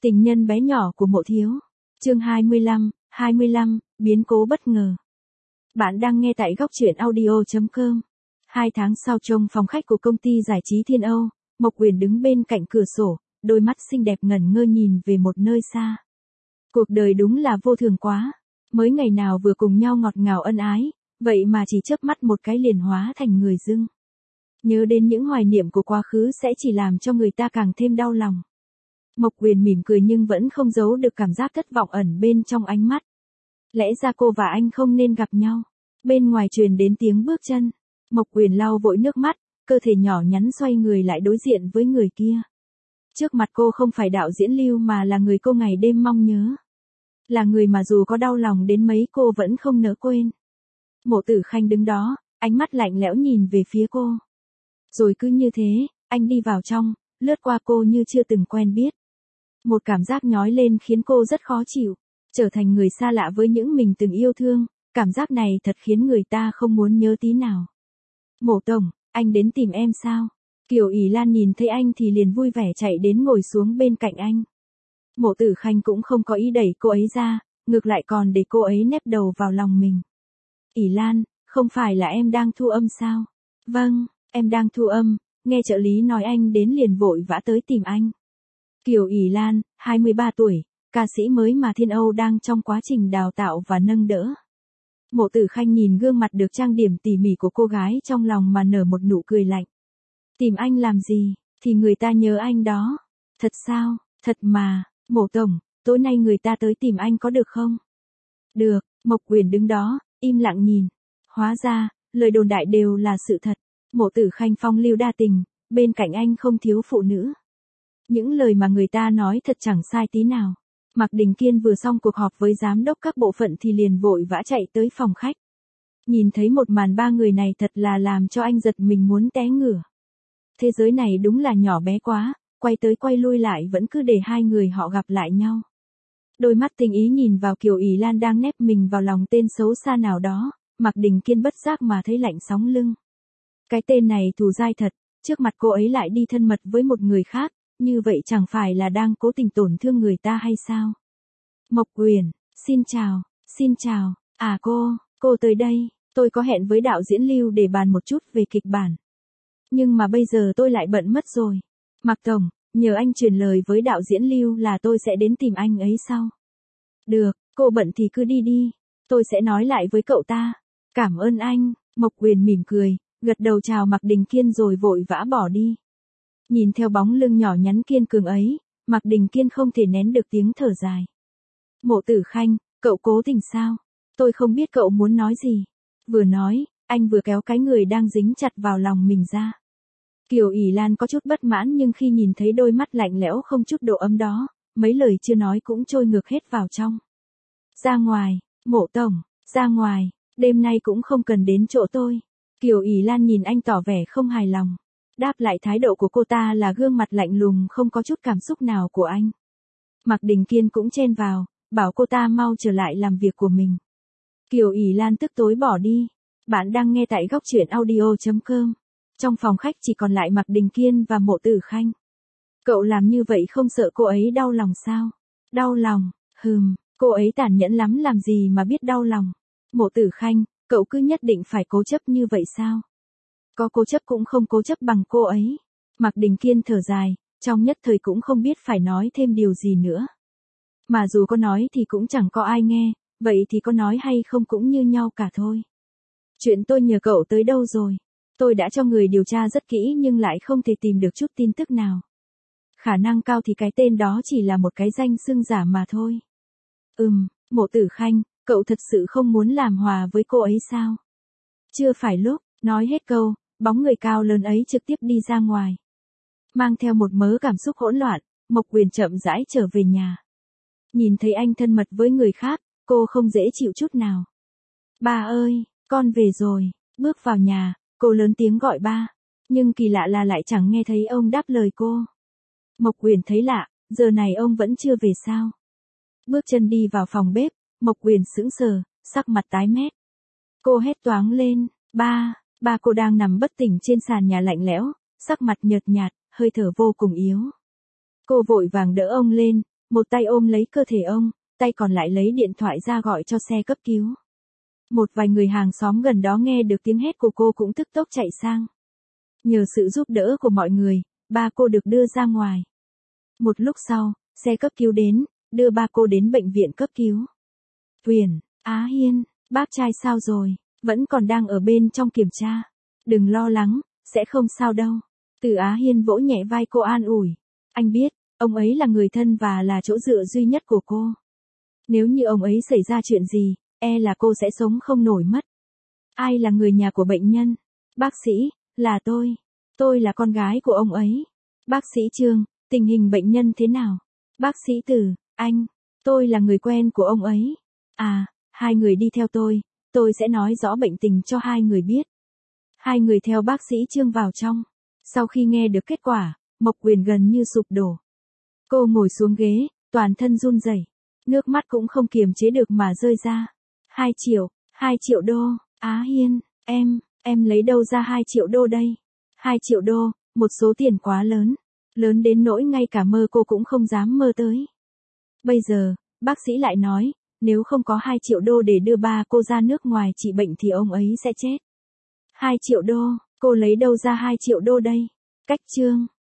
Tình nhân bé nhỏ của Mộ Thiếu. Chương 25, biến cố bất ngờ. Bạn đang nghe tại góc truyện audio.com. 2 tháng sau trong phòng khách của công ty giải trí Thiên Âu, Mộc Uyển đứng bên cạnh cửa sổ, đôi mắt xinh đẹp ngẩn ngơ nhìn về một nơi xa. Cuộc đời đúng là vô thường quá, mới ngày nào vừa cùng nhau ngọt ngào ân ái, vậy mà chỉ chớp mắt một cái liền hóa thành người dưng. Nhớ đến những hoài niệm của quá khứ sẽ chỉ làm cho người ta càng thêm đau lòng. Mộc Uyển mỉm cười nhưng vẫn không giấu được cảm giác thất vọng ẩn bên trong ánh mắt. Lẽ ra cô và anh không nên gặp nhau. Bên ngoài truyền đến tiếng bước chân. Mộc Uyển lau vội nước mắt, cơ thể nhỏ nhắn xoay người lại đối diện với người kia. Trước mặt cô không phải đạo diễn Lưu mà là người cô ngày đêm mong nhớ. Là người mà dù có đau lòng đến mấy cô vẫn không nỡ quên. Mộ Tử Khanh đứng đó, ánh mắt lạnh lẽo nhìn về phía cô. Rồi cứ như thế, anh đi vào trong, lướt qua cô như chưa từng quen biết. Một cảm giác nhói lên khiến cô rất khó chịu, trở thành người xa lạ với những mình từng yêu thương, cảm giác này thật khiến người ta không muốn nhớ tí nào. Mộ tổng, anh đến tìm em sao? Kiều ỷ Lan nhìn thấy anh thì liền vui vẻ chạy đến ngồi xuống bên cạnh anh. Mộ Tử Khanh cũng không có ý đẩy cô ấy ra, ngược lại còn để cô ấy nép đầu vào lòng mình. ỷ Lan, không phải là em đang thu âm sao? Vâng, em đang thu âm, nghe trợ lý nói anh đến liền vội vã tới tìm anh. Kiều ỷ Lan, 23 tuổi, ca sĩ mới mà Thiên Âu đang trong quá trình đào tạo và nâng đỡ. Mộ Tử Khanh nhìn gương mặt được trang điểm tỉ mỉ của cô gái trong lòng mà nở một nụ cười lạnh. Tìm anh làm gì, thì người ta nhớ anh đó. Thật sao, thật mà, Mộ tổng, tối nay người ta tới tìm anh có được không? Được, Mộc Uyển đứng đó, im lặng nhìn. Hóa ra, lời đồn đại đều là sự thật. Mộ Tử Khanh phong lưu đa tình, bên cạnh anh không thiếu phụ nữ. Những lời mà người ta nói thật chẳng sai tí nào. Mạc Đình Kiên vừa xong cuộc họp với giám đốc các bộ phận thì liền vội vã chạy tới phòng khách. Nhìn thấy một màn ba người này thật là làm cho anh giật mình muốn té ngửa. Thế giới này đúng là nhỏ bé quá, quay tới quay lui lại vẫn cứ để hai người họ gặp lại nhau. Đôi mắt tình ý nhìn vào Kiều ỷ Lan đang nép mình vào lòng tên xấu xa nào đó, Mạc Đình Kiên bất giác mà thấy lạnh sóng lưng. Cái tên này thù dai thật, trước mặt cô ấy lại đi thân mật với một người khác. Như vậy chẳng phải là đang cố tình tổn thương người ta hay sao? Mộc Uyển, xin chào, à cô tới đây, tôi có hẹn với đạo diễn Lưu để bàn một chút về kịch bản. Nhưng mà bây giờ tôi lại bận mất rồi. Mạc tổng, nhờ anh truyền lời với đạo diễn Lưu là tôi sẽ đến tìm anh ấy sau. Được, cô bận thì cứ đi đi, tôi sẽ nói lại với cậu ta. Cảm ơn anh, Mộc Uyển mỉm cười, gật đầu chào Mạc Đình Kiên rồi vội vã bỏ đi. Nhìn theo bóng lưng nhỏ nhắn kiên cường ấy, Mạc Đình Kiên không thể nén được tiếng thở dài. Mộ Tử Khanh, cậu cố tình sao? Tôi không biết cậu muốn nói gì. Vừa nói, anh vừa kéo cái người đang dính chặt vào lòng mình ra. Kiều ỷ Lan có chút bất mãn nhưng khi nhìn thấy đôi mắt lạnh lẽo không chút độ ấm đó, mấy lời chưa nói cũng trôi ngược hết vào trong. Ra ngoài, Mộ tổng, ra ngoài, đêm nay cũng không cần đến chỗ tôi. Kiều ỷ Lan nhìn anh tỏ vẻ không hài lòng. Đáp lại thái độ của cô ta là gương mặt lạnh lùng không có chút cảm xúc nào của anh. Mạc Đình Kiên cũng chen vào, bảo cô ta mau trở lại làm việc của mình. Kiều ỷ Lan tức tối bỏ đi. Bạn đang nghe tại góc truyện audio.com. Trong phòng khách chỉ còn lại Mạc Đình Kiên và Mộ Tử Khanh. Cậu làm như vậy không sợ cô ấy đau lòng sao? Đau lòng, cô ấy tàn nhẫn lắm làm gì mà biết đau lòng. Mộ Tử Khanh, cậu cứ nhất định phải cố chấp như vậy sao? Có cố chấp cũng không cố chấp bằng cô ấy. Mạc Đình Kiên thở dài, trong nhất thời cũng không biết phải nói thêm điều gì nữa. Mà dù có nói thì cũng chẳng có ai nghe, vậy thì có nói hay không cũng như nhau cả thôi. Chuyện tôi nhờ cậu tới đâu rồi? Tôi đã cho người điều tra rất kỹ nhưng lại không thể tìm được chút tin tức nào. Khả năng cao thì cái tên đó chỉ là một cái danh xưng giả mà thôi. Mộ Tử Khanh, cậu thật sự không muốn làm hòa với cô ấy sao? Chưa phải lúc, nói hết câu. Bóng người cao lớn ấy trực tiếp đi ra ngoài. Mang theo một mớ cảm xúc hỗn loạn, Mộc Uyển chậm rãi trở về nhà. Nhìn thấy anh thân mật với người khác, cô không dễ chịu chút nào. Ba ơi, con về rồi. Bước vào nhà, cô lớn tiếng gọi ba. Nhưng kỳ lạ là lại chẳng nghe thấy ông đáp lời cô. Mộc Uyển thấy lạ, giờ này ông vẫn chưa về sao? Bước chân đi vào phòng bếp, Mộc Uyển sững sờ, sắc mặt tái mét. Cô hét toáng lên, ba cô đang nằm bất tỉnh trên sàn nhà lạnh lẽo, sắc mặt nhợt nhạt, hơi thở vô cùng yếu. Cô vội vàng đỡ ông lên, một tay ôm lấy cơ thể ông, tay còn lại lấy điện thoại ra gọi cho xe cấp cứu. Một vài người hàng xóm gần đó nghe được tiếng hét của cô cũng tức tốc chạy sang. Nhờ sự giúp đỡ của mọi người, ba cô được đưa ra ngoài. Một lúc sau, xe cấp cứu đến, đưa ba cô đến bệnh viện cấp cứu. Tuyền, Á Hiên, bác trai sao rồi? Vẫn còn đang ở bên trong kiểm tra. Đừng lo lắng, sẽ không sao đâu. Từ Á Hiên vỗ nhẹ vai cô an ủi. Anh biết, ông ấy là người thân và là chỗ dựa duy nhất của cô. Nếu như ông ấy xảy ra chuyện gì, e là cô sẽ sống không nổi mất. Ai là người nhà của bệnh nhân? Bác sĩ, là tôi. Tôi là con gái của ông ấy. Bác sĩ Trương, tình hình bệnh nhân thế nào? Bác sĩ Từ, anh, tôi là người quen của ông ấy. À, hai người đi theo tôi sẽ nói rõ bệnh tình cho hai người biết. Hai người theo bác sĩ Trương vào trong. Sau khi nghe được kết quả, Mộc Quyền gần như sụp đổ. Cô ngồi xuống ghế, toàn thân run rẩy, nước mắt cũng không kiềm chế được mà rơi ra. 2 triệu đô, Á Hiên, em lấy đâu ra 2 triệu đô đây? 2 triệu đô, một số tiền quá lớn, lớn đến nỗi ngay cả mơ cô cũng không dám mơ tới. Bây giờ, bác sĩ lại nói, nếu không có 2 triệu đô để đưa ba cô ra nước ngoài trị bệnh thì ông ấy sẽ chết. 2 triệu đô, cô lấy đâu ra 2 triệu đô đây? Cách Trương.